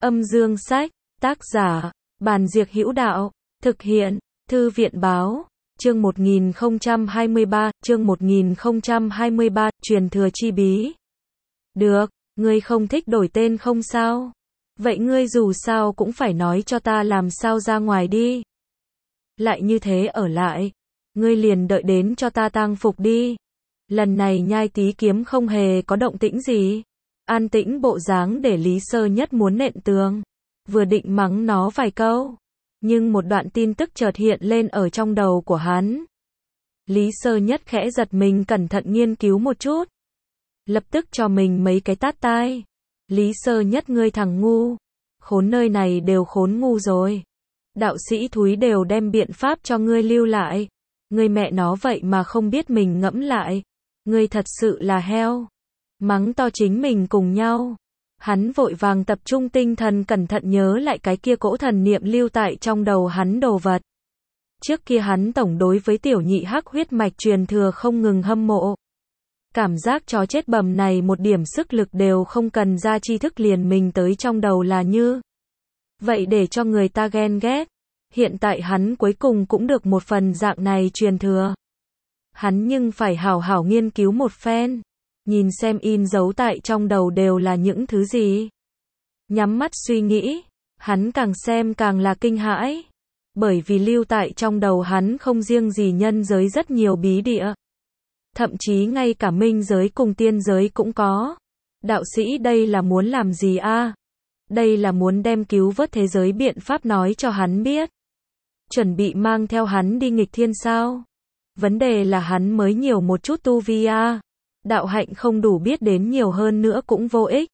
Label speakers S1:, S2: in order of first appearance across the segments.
S1: Âm dương sách, tác giả, Bàn Diệc Hữu Đạo, thực hiện, Thư viện báo, chương 1023, truyền thừa chi bí. Được, ngươi không thích đổi tên không sao? Vậy ngươi dù sao cũng phải nói cho ta làm sao ra ngoài đi. Lại như thế ở lại, ngươi liền đợi đến cho ta tang phục đi. Lần này Nhai Tý Kiếm không hề có động tĩnh gì. An tĩnh bộ dáng để Lý Sơ Nhất muốn nện tường. Vừa định mắng nó vài câu, nhưng một đoạn tin tức chợt hiện lên ở trong đầu của hắn. Lý Sơ Nhất khẽ giật mình, cẩn thận nghiên cứu một chút. Lập tức cho mình mấy cái tát tai. Lý Sơ Nhất, ngươi thằng ngu. Khốn, nơi này đều khốn ngu rồi. Đạo sĩ thúi đều đem biện pháp cho ngươi lưu lại. Ngươi mẹ nó vậy mà không biết mình ngẫm lại. Ngươi thật sự là heo. Mắng to chính mình cùng nhau. Hắn vội vàng tập trung tinh thần, cẩn thận nhớ lại cái kia cỗ thần niệm lưu tại trong đầu hắn đồ vật. Trước kia hắn tổng đối với tiểu nhị hắc huyết mạch truyền thừa không ngừng hâm mộ. Cảm giác chó chết bầm này một điểm sức lực đều không cần ra, tri thức liền mình tới trong đầu là như vậy để cho người ta ghen ghét. Hiện tại hắn cuối cùng cũng được một phần dạng này truyền thừa. Hắn nhưng phải hảo hảo nghiên cứu một phen. Nhìn xem in dấu tại trong đầu đều là những thứ gì. Nhắm mắt suy nghĩ, hắn càng xem càng là kinh hãi. Bởi vì lưu tại trong đầu hắn không riêng gì nhân giới rất nhiều bí địa. Thậm chí ngay cả minh giới cùng tiên giới cũng có. Đạo sĩ đây là muốn làm gì a? Đây là muốn đem cứu vớt thế giới biện pháp nói cho hắn biết. Chuẩn bị mang theo hắn đi nghịch thiên sao? Vấn đề là hắn mới nhiều một chút tu vi a. Đạo hạnh không đủ, biết đến nhiều hơn nữa cũng vô ích.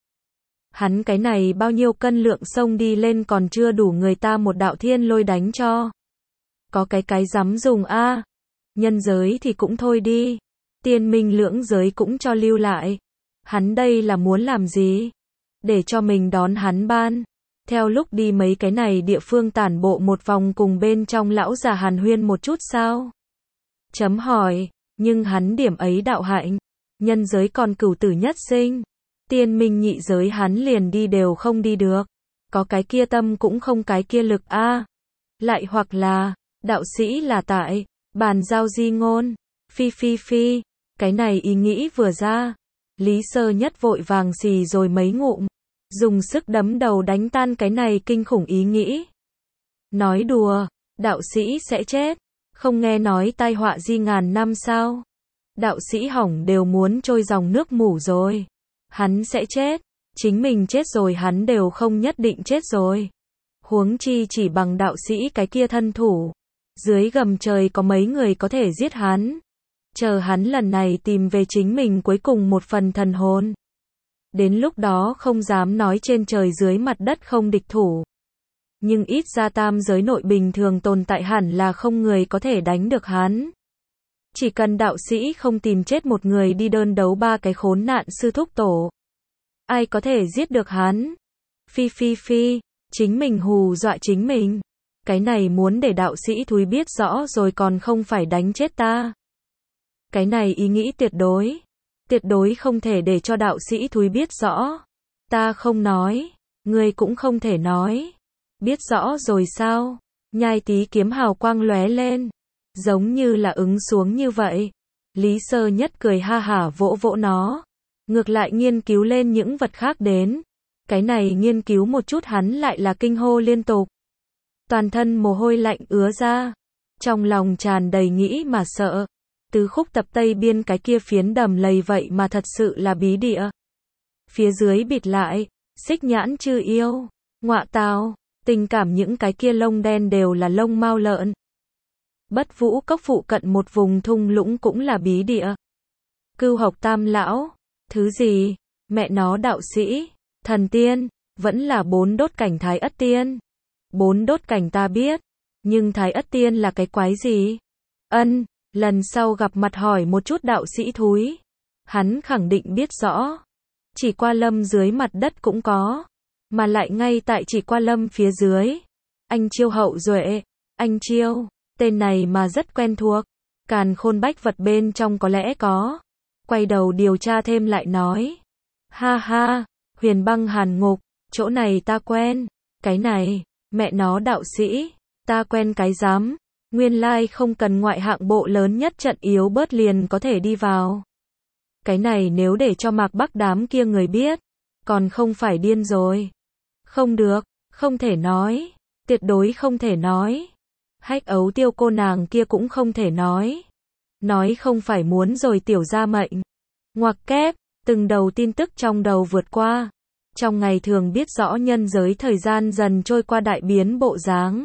S1: Hắn cái này bao nhiêu cân lượng sông đi lên còn chưa đủ người ta một đạo thiên lôi đánh cho. Có cái dám dùng a. Nhân giới thì cũng thôi đi. Tiên minh lưỡng giới cũng cho lưu lại. Hắn đây là muốn làm gì? Để cho mình đón hắn ban. Theo lúc đi mấy cái này địa phương tản bộ một vòng cùng bên trong lão già hàn huyên một chút sao? Chấm hỏi, nhưng hắn điểm ấy đạo hạnh. Nhân giới còn cửu tử nhất sinh. Tiên minh nhị giới hắn liền đi đều không đi được. Có cái kia tâm cũng không cái kia lực a. Lại hoặc là, đạo sĩ là tại, bàn giao di ngôn. Phi. Cái này ý nghĩ vừa ra. Lý Sơ Nhất vội vàng xì rồi mấy ngụm. Dùng sức đấm đầu đánh tan cái này kinh khủng ý nghĩ. Nói đùa, đạo sĩ sẽ chết. Không nghe nói tai họa di ngàn năm sao? Đạo sĩ hỏng đều muốn trôi dòng nước mủ rồi. Hắn sẽ chết. Chính mình chết rồi hắn đều không nhất định chết rồi. Huống chi chỉ bằng đạo sĩ cái kia thân thủ. Dưới gầm trời có mấy người có thể giết hắn. Chờ hắn lần này tìm về chính mình cuối cùng một phần thần hồn. Đến lúc đó không dám nói trên trời dưới mặt đất không địch thủ. Nhưng ít ra tam giới nội bình thường tồn tại hẳn là không người có thể đánh được hắn. Chỉ cần đạo sĩ không tìm chết một người đi đơn đấu ba cái khốn nạn sư thúc tổ. Ai có thể giết được hắn? Phi, chính mình hù dọa chính mình. Cái này muốn để đạo sĩ thúi biết rõ rồi còn không phải đánh chết ta. Cái này ý nghĩ tuyệt đối không thể để cho đạo sĩ thúi biết rõ. Ta không nói, ngươi cũng không thể nói. Biết rõ rồi sao? Nhai Tý Kiếm hào quang lóe lên. Giống như là ứng xuống như vậy. Lý Sơ Nhất cười ha hả vỗ vỗ nó. Ngược lại nghiên cứu lên những vật khác đến. Cái này nghiên cứu một chút hắn lại là kinh hô liên tục. Toàn thân mồ hôi lạnh ứa ra. Trong lòng tràn đầy nghĩ mà sợ. Tứ khúc tập Tây Biên cái kia phiến đầm lầy vậy mà thật sự là bí địa. Phía dưới bịt lại, xích nhãn chư yêu. Ngọa tào, tình cảm những cái kia lông đen đều là lông mao lợn. Bất Vũ Cốc phụ cận một vùng thung lũng cũng là bí địa. Cưu Học Tam lão, thứ gì? Mẹ nó đạo sĩ, thần tiên, vẫn là 4 đốt cảnh Thái Ất Tiên. 4 đốt cảnh ta biết, nhưng Thái Ất Tiên là cái quái gì? Lần sau gặp mặt hỏi một chút đạo sĩ thúi. Hắn khẳng định biết rõ. Chỉ Qua Lâm dưới mặt đất cũng có. Mà lại ngay tại Chỉ Qua Lâm phía dưới. Anh Chiêu hậu duệ, anh Chiêu. Tên này mà rất quen thuộc. Càn Khôn Bách Vật bên trong có lẽ có. Quay đầu điều tra thêm lại nói. Ha ha, Huyền Băng Hàn Ngục, Chỗ này ta quen. Cái này, mẹ nó đạo sĩ, ta quen cái rắm. Nguyên lai không cần ngoại hạng bộ lớn nhất trận yếu bớt liền có thể đi vào. Cái này nếu để cho Mạc Bắc đám kia người biết, còn không phải điên rồi. Không được, không thể nói, tuyệt đối không thể nói. Hách Ấu Tiêu cô nàng kia cũng không thể nói. Nói không phải muốn rồi tiểu ra mệnh. Ngoặc kép, từng đầu tin tức trong đầu vượt qua. Trong ngày thường biết rõ nhân giới thời gian dần trôi qua đại biến bộ dáng.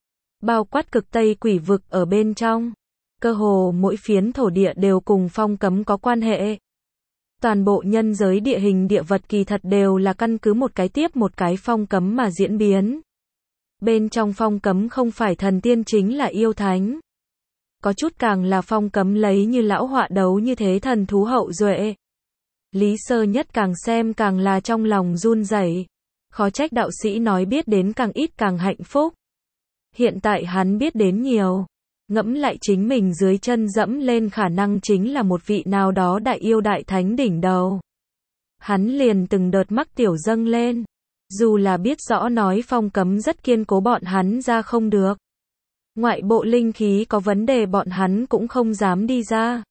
S1: Bao quát cực Tây quỷ vực ở bên trong. Cơ hồ mỗi phiến thổ địa đều cùng phong cấm có quan hệ. Toàn bộ nhân giới địa hình địa vật kỳ thật đều là căn cứ một cái tiếp một cái phong cấm mà diễn biến. Bên trong phong cấm không phải thần tiên chính là yêu thánh. Có chút càng là phong cấm lấy như lão họa đấu như thế thần thú hậu duệ. Lý Sơ Nhất càng xem càng là trong lòng run rẩy. Khó trách đạo sĩ nói biết đến càng ít càng hạnh phúc. Hiện tại hắn biết đến nhiều. Ngẫm lại chính mình dưới chân dẫm lên khả năng chính là một vị nào đó đại yêu đại thánh đỉnh đầu. Hắn liền từng đợt mắc tiểu dâng lên. Dù là biết rõ nói phong cấm rất kiên cố bọn hắn ra không được. Ngoại bộ linh khí có vấn đề bọn hắn cũng không dám đi ra.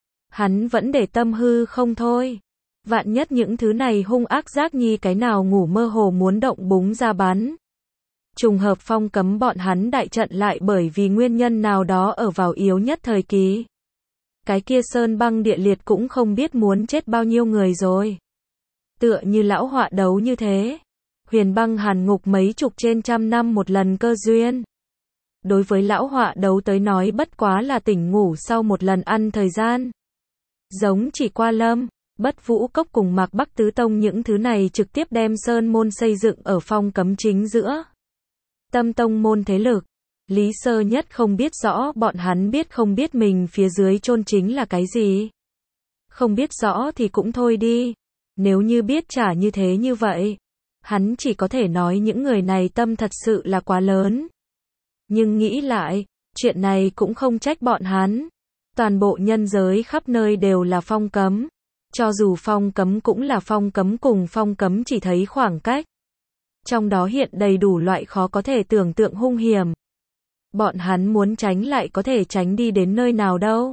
S1: Hắn vẫn để tâm hư không thôi. Vạn nhất những thứ này hung ác giác nhi cái nào ngủ mơ hồ muốn động búng ra bắn. Trùng hợp phong cấm bọn hắn đại trận lại bởi vì nguyên nhân nào đó ở vào yếu nhất thời kỳ. Cái kia sơn băng địa liệt cũng không biết muốn chết bao nhiêu người rồi. Tựa như lão họa đấu như thế. Huyền băng hàn ngục mấy chục trên trăm năm một lần cơ duyên. Đối với lão họa đấu tới nói bất quá là tỉnh ngủ sau một lần ăn thời gian. Giống chỉ qua lâm, Bất Vũ Cốc cùng Mạc Bắc Tứ Tông những thứ này trực tiếp đem sơn môn xây dựng ở phong cấm chính giữa. Tâm tông môn thế lực. Lý Sơ Nhất không biết rõ bọn hắn biết không biết mình phía dưới chôn chính là cái gì. Không biết rõ thì cũng thôi đi. Nếu như biết chả như thế như vậy. Hắn chỉ có thể nói những người này tâm thật sự là quá lớn. Nhưng nghĩ lại, chuyện này cũng không trách bọn hắn. Toàn bộ nhân giới khắp nơi đều là phong cấm. Cho dù phong cấm cũng là phong cấm cùng phong cấm chỉ thấy khoảng cách. Trong đó hiện đầy đủ loại khó có thể tưởng tượng hung hiểm. Bọn hắn muốn tránh lại có thể tránh đi đến nơi nào đâu.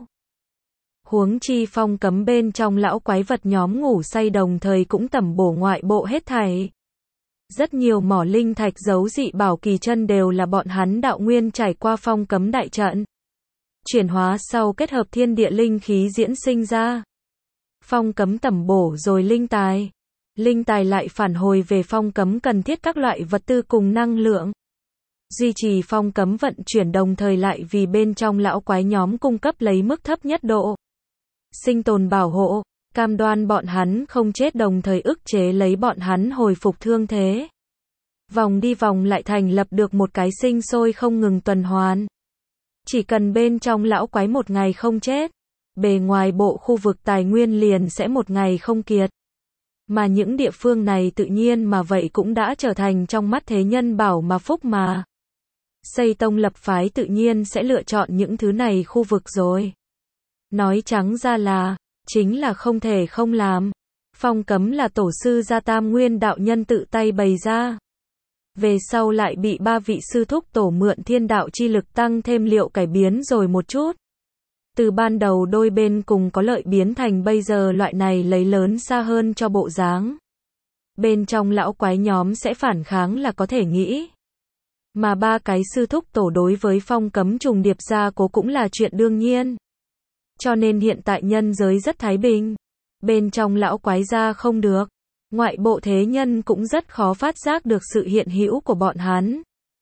S1: Huống chi phong cấm bên trong lão quái vật nhóm ngủ say đồng thời cũng tẩm bổ ngoại bộ hết thảy. Rất nhiều mỏ linh thạch giấu dị bảo kỳ chân đều là bọn hắn đạo nguyên trải qua phong cấm đại trận. Chuyển hóa sau kết hợp thiên địa linh khí diễn sinh ra. Phong cấm tẩm bổ rồi linh tài. Linh tài lại phản hồi về phong cấm cần thiết các loại vật tư cùng năng lượng. Duy trì phong cấm vận chuyển đồng thời lại vì bên trong lão quái nhóm cung cấp lấy mức thấp nhất độ. Sinh tồn bảo hộ, cam đoan bọn hắn không chết đồng thời ức chế lấy bọn hắn hồi phục thương thế. Vòng đi vòng lại thành lập được một cái sinh sôi không ngừng tuần hoàn. Chỉ cần bên trong lão quái một ngày không chết, bề ngoài bộ khu vực tài nguyên liền sẽ một ngày không kiệt. Mà những địa phương này tự nhiên mà vậy cũng đã trở thành trong mắt thế nhân bảo mà phúc mà. Xây tông lập phái tự nhiên sẽ lựa chọn những thứ này khu vực rồi. Nói trắng ra là, chính là không thể không làm. Phong cấm là tổ sư gia Tam Nguyên đạo nhân tự tay bày ra. Về sau lại bị ba vị sư thúc tổ mượn thiên đạo chi lực tăng thêm liệu cải biến rồi một chút. Từ ban đầu đôi bên cùng có lợi biến thành bây giờ loại này lấy lớn xa hơn cho bộ dáng. Bên trong lão quái nhóm sẽ phản kháng là có thể nghĩ. Mà ba cái sư thúc tổ đối với phong cấm trùng điệp gia cố cũng là chuyện đương nhiên. Cho nên hiện tại nhân giới rất thái bình. Bên trong lão quái gia không được. Ngoại bộ thế nhân cũng rất khó phát giác được sự hiện hữu của bọn hắn.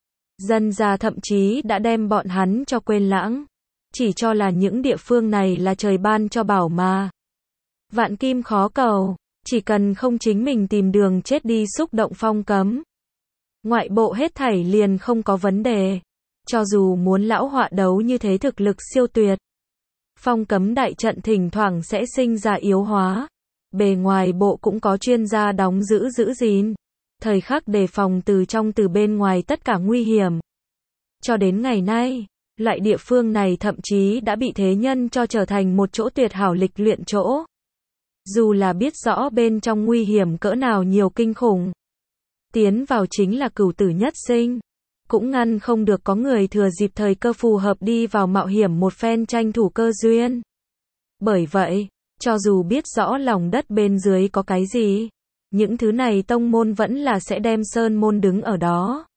S1: Dân gia thậm chí đã đem bọn hắn cho quên lãng. Chỉ cho là những địa phương này là trời ban cho bảo mà. Vạn kim khó cầu, chỉ cần không chính mình tìm đường chết đi xúc động phong cấm. Ngoại bộ hết thảy liền không có vấn đề. Cho dù muốn lão họa đấu như thế thực lực siêu tuyệt. Phong cấm đại trận thỉnh thoảng sẽ sinh ra yếu hóa. Bề ngoài bộ cũng có chuyên gia đóng giữ gìn. Thời khắc đề phòng từ trong từ bên ngoài tất cả nguy hiểm. Cho đến ngày nay, loại địa phương này thậm chí đã bị thế nhân cho trở thành một chỗ tuyệt hảo lịch luyện chỗ. Dù là biết rõ bên trong nguy hiểm cỡ nào nhiều kinh khủng. tiến vào chính là cửu tử nhất sinh. Cũng ngăn không được có người thừa dịp thời cơ phù hợp đi vào mạo hiểm một phen tranh thủ cơ duyên. Bởi vậy, cho dù biết rõ lòng đất bên dưới có cái gì, những thứ này tông môn vẫn là sẽ đem sơn môn đứng ở đó.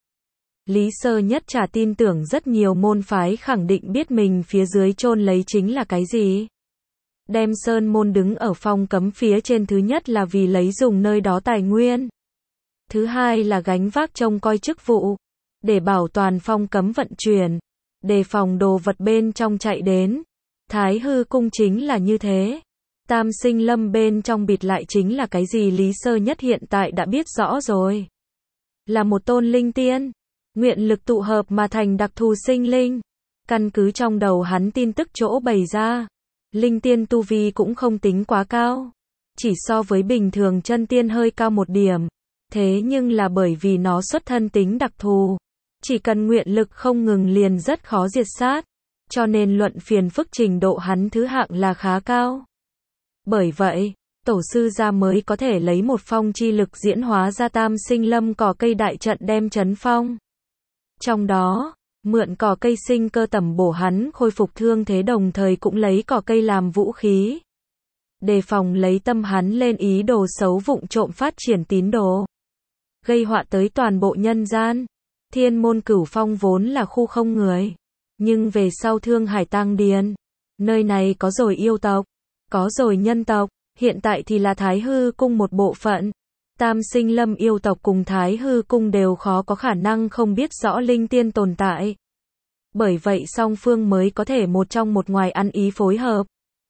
S1: Lý Sơ Nhất chả tin tưởng rất nhiều môn phái khẳng định biết mình phía dưới chôn lấy chính là cái gì. Đem sơn môn đứng ở phong cấm phía trên, thứ nhất là vì lấy dùng nơi đó tài nguyên. Thứ hai là gánh vác trông coi chức vụ, để bảo toàn phong cấm vận chuyển, đề phòng đồ vật bên trong chạy đến. Thái hư cung chính là như thế. Tam sinh lâm bên trong bịt lại chính là cái gì Lý Sơ Nhất hiện tại đã biết rõ rồi. Là một tôn linh tiên, nguyện lực tụ hợp mà thành đặc thù sinh linh. Căn cứ trong đầu hắn tin tức chỗ bày ra, linh tiên tu vi cũng không tính quá cao, chỉ so với bình thường chân tiên hơi cao một điểm. Thế nhưng là bởi vì nó xuất thân tính đặc thù, chỉ cần nguyện lực không ngừng liền rất khó diệt sát, cho nên luận phiền phức trình độ hắn thứ hạng là khá cao. Bởi vậy, tổ sư gia mới có thể lấy một phong chi lực diễn hóa ra tam sinh lâm cỏ cây đại trận đem trấn phong. Trong đó, mượn cỏ cây sinh cơ tẩm bổ hắn khôi phục thương thế, đồng thời cũng lấy cỏ cây làm vũ khí. Đề phòng lấy tâm hắn lên ý đồ xấu vụng trộm phát triển tín đồ, gây họa tới toàn bộ nhân gian. Thiên môn Cửu Phong vốn là khu không người, nhưng về sau Thương Hải tăng điền, nơi này có rồi yêu tộc, có rồi nhân tộc, hiện tại thì là Thái hư cung một bộ phận. Tam sinh lâm yêu tộc cùng Thái hư cung đều khó có khả năng không biết rõ linh tiên tồn tại. Bởi vậy song phương mới có thể một trong một ngoài ăn ý phối hợp.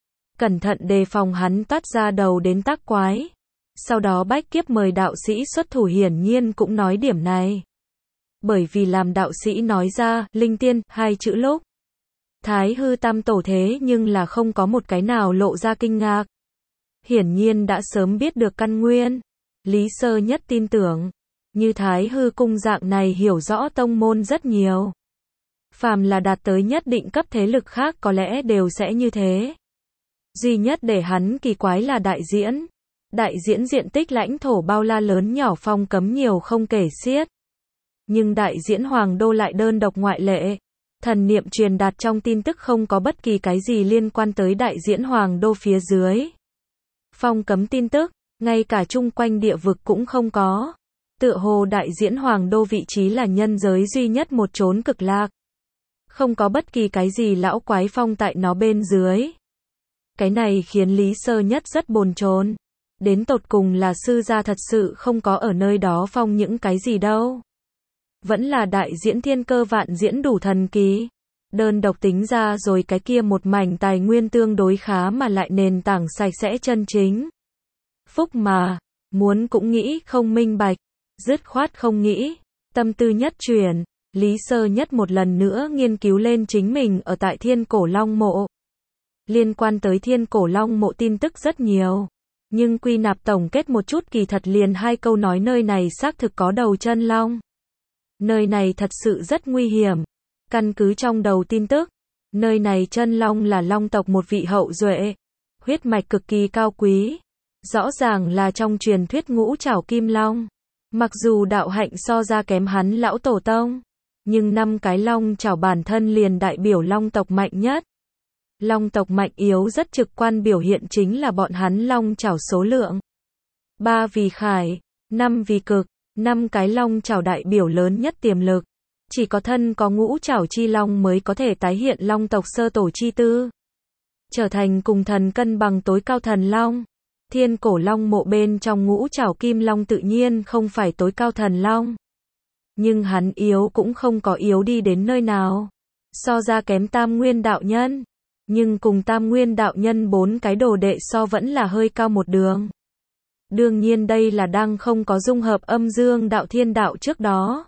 S1: Cẩn thận đề phòng hắn toát ra đầu đến tác quái. Sau đó bách kiếp mời đạo sĩ xuất thủ, hiển nhiên cũng nói điểm này. Bởi vì làm đạo sĩ nói ra linh tiên hai chữ lúc, Thái hư tam tổ thế nhưng là không có một cái nào lộ ra kinh ngạc. Hiển nhiên đã sớm biết được căn nguyên. Lý Sơ Nhất tin tưởng, như Thái hư cung dạng này hiểu rõ tông môn rất nhiều. Phàm là đạt tới nhất định cấp thế lực khác có lẽ đều sẽ như thế. Duy nhất để hắn kỳ quái là đại diễn. Đại diễn diện tích lãnh thổ bao la lớn nhỏ, phong cấm nhiều không kể xiết. Nhưng đại diễn hoàng đô lại đơn độc ngoại lệ. Thần niệm truyền đạt trong tin tức không có bất kỳ cái gì liên quan tới đại diễn hoàng đô phía dưới. Phong cấm tin tức, ngay cả chung quanh địa vực cũng không có. Tựa hồ đại diễn hoàng đô vị trí là nhân giới duy nhất một chốn cực lạc. Không có bất kỳ cái gì lão quái phong tại nó bên dưới. Cái này khiến Lý Sơ Nhất rất bồn chồn. Đến tột cùng là sư gia thật sự không có ở nơi đó phong những cái gì đâu. Vẫn là đại diễn thiên cơ vạn diễn đủ thần kỳ. Đơn độc tính ra rồi cái kia một mảnh tài nguyên tương đối khá mà lại nền tảng sạch sẽ chân chính. Phúc mà, muốn cũng nghĩ không minh bạch, dứt khoát không nghĩ. Tâm tư nhất chuyển, Lý Sơ Nhất một lần nữa nghiên cứu lên chính mình ở tại Thiên Cổ Long Mộ. Liên quan tới Thiên Cổ Long Mộ tin tức rất nhiều. Nhưng quy nạp tổng kết một chút kỳ thật liền hai câu nói: nơi này xác thực có đầu chân long. Nơi này thật sự rất nguy hiểm. Căn cứ trong đầu tin tức, nơi này chân long là long tộc một vị hậu duệ, huyết mạch cực kỳ cao quý. Rõ ràng là trong truyền thuyết ngũ trảo kim long. Mặc dù đạo hạnh so ra kém hắn lão tổ tông, nhưng 5 cái long trảo bản thân liền đại biểu long tộc mạnh nhất. Long tộc mạnh yếu rất trực quan biểu hiện chính là bọn hắn long trảo số lượng. 3 vì khải, 5 vì cực, 5 cái long trảo đại biểu lớn nhất tiềm lực. Chỉ có thân có ngũ trảo chi long mới có thể tái hiện long tộc sơ tổ chi tư. Trở thành cùng thần cân bằng tối cao thần long. Thiên Cổ Long Mộ bên trong ngũ trảo kim long tự nhiên không phải tối cao thần long. Nhưng hắn yếu cũng không có yếu đi đến nơi nào. So ra kém Tam Nguyên đạo nhân. Nhưng cùng Tam Nguyên đạo nhân 4 cái đồ đệ so vẫn là hơi cao một đường. Đương nhiên đây là đang không có dung hợp âm dương đạo thiên đạo trước đó.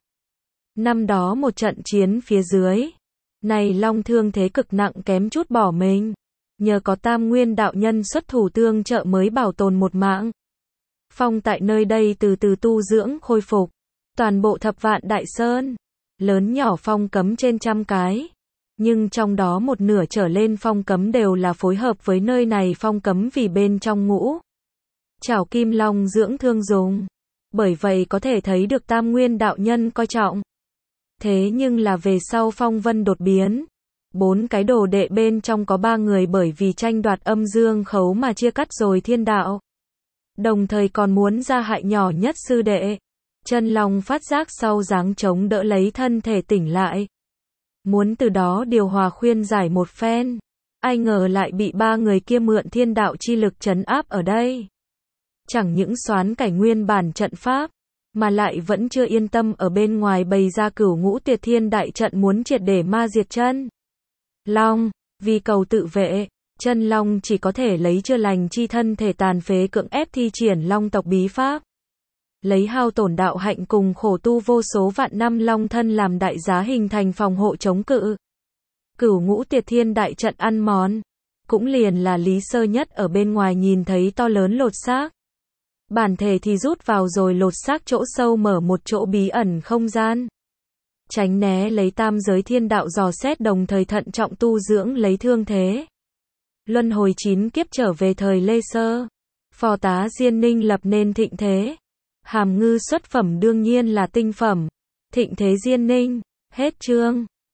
S1: Năm đó một trận chiến phía dưới, này long thương thế cực nặng kém chút bỏ mình. Nhờ có Tam Nguyên đạo nhân xuất thủ tương trợ mới bảo tồn một mạng. Phong tại nơi đây từ từ tu dưỡng khôi phục. Toàn bộ Thập Vạn Đại Sơn, lớn nhỏ phong cấm trên 100 cái. Nhưng trong đó một nửa trở lên phong cấm đều là phối hợp với nơi này phong cấm vì bên trong ngũ trảo kim long dưỡng thương dùng. Bởi vậy có thể thấy được Tam Nguyên đạo nhân coi trọng. Thế nhưng là về sau phong vân đột biến. 4 cái đồ đệ bên trong có 3 người bởi vì tranh đoạt âm dương khấu mà chia cắt rồi thiên đạo. Đồng thời còn muốn ra hại nhỏ nhất sư đệ. Chân Long phát giác sau dáng chống đỡ lấy thân thể tỉnh lại. Muốn từ đó điều hòa khuyên giải một phen. Ai ngờ lại bị 3 người kia mượn thiên đạo chi lực trấn áp ở đây. Chẳng những soán cảnh nguyên bản trận pháp, mà lại vẫn chưa yên tâm ở bên ngoài bày ra Cửu Ngũ Tuyệt Thiên đại trận muốn triệt để ma diệt Chân Long. Vì cầu tự vệ, Chân Long chỉ có thể lấy chưa lành chi thân thể tàn phế cưỡng ép thi triển Long tộc bí pháp. Lấy hao tổn đạo hạnh cùng khổ tu vô số vạn năm Long thân làm đại giá hình thành phòng hộ chống cự. Cửu Ngũ Tuyệt Thiên đại trận ăn mòn. Cũng liền là Lý Sơ Nhất ở bên ngoài nhìn thấy to lớn lột xác. Bản thể thì rút vào rồi lột xác chỗ sâu mở một chỗ bí ẩn không gian. Tránh né lấy tam giới thiên đạo dò xét đồng thời thận trọng tu dưỡng lấy thương thế. Luân hồi 9 kiếp trở về thời Lê Sơ. Phò tá Diên Ninh lập nên thịnh thế. Hàm Ngư xuất phẩm đương nhiên là tinh phẩm. Thịnh thế Diên Ninh. Hết chương.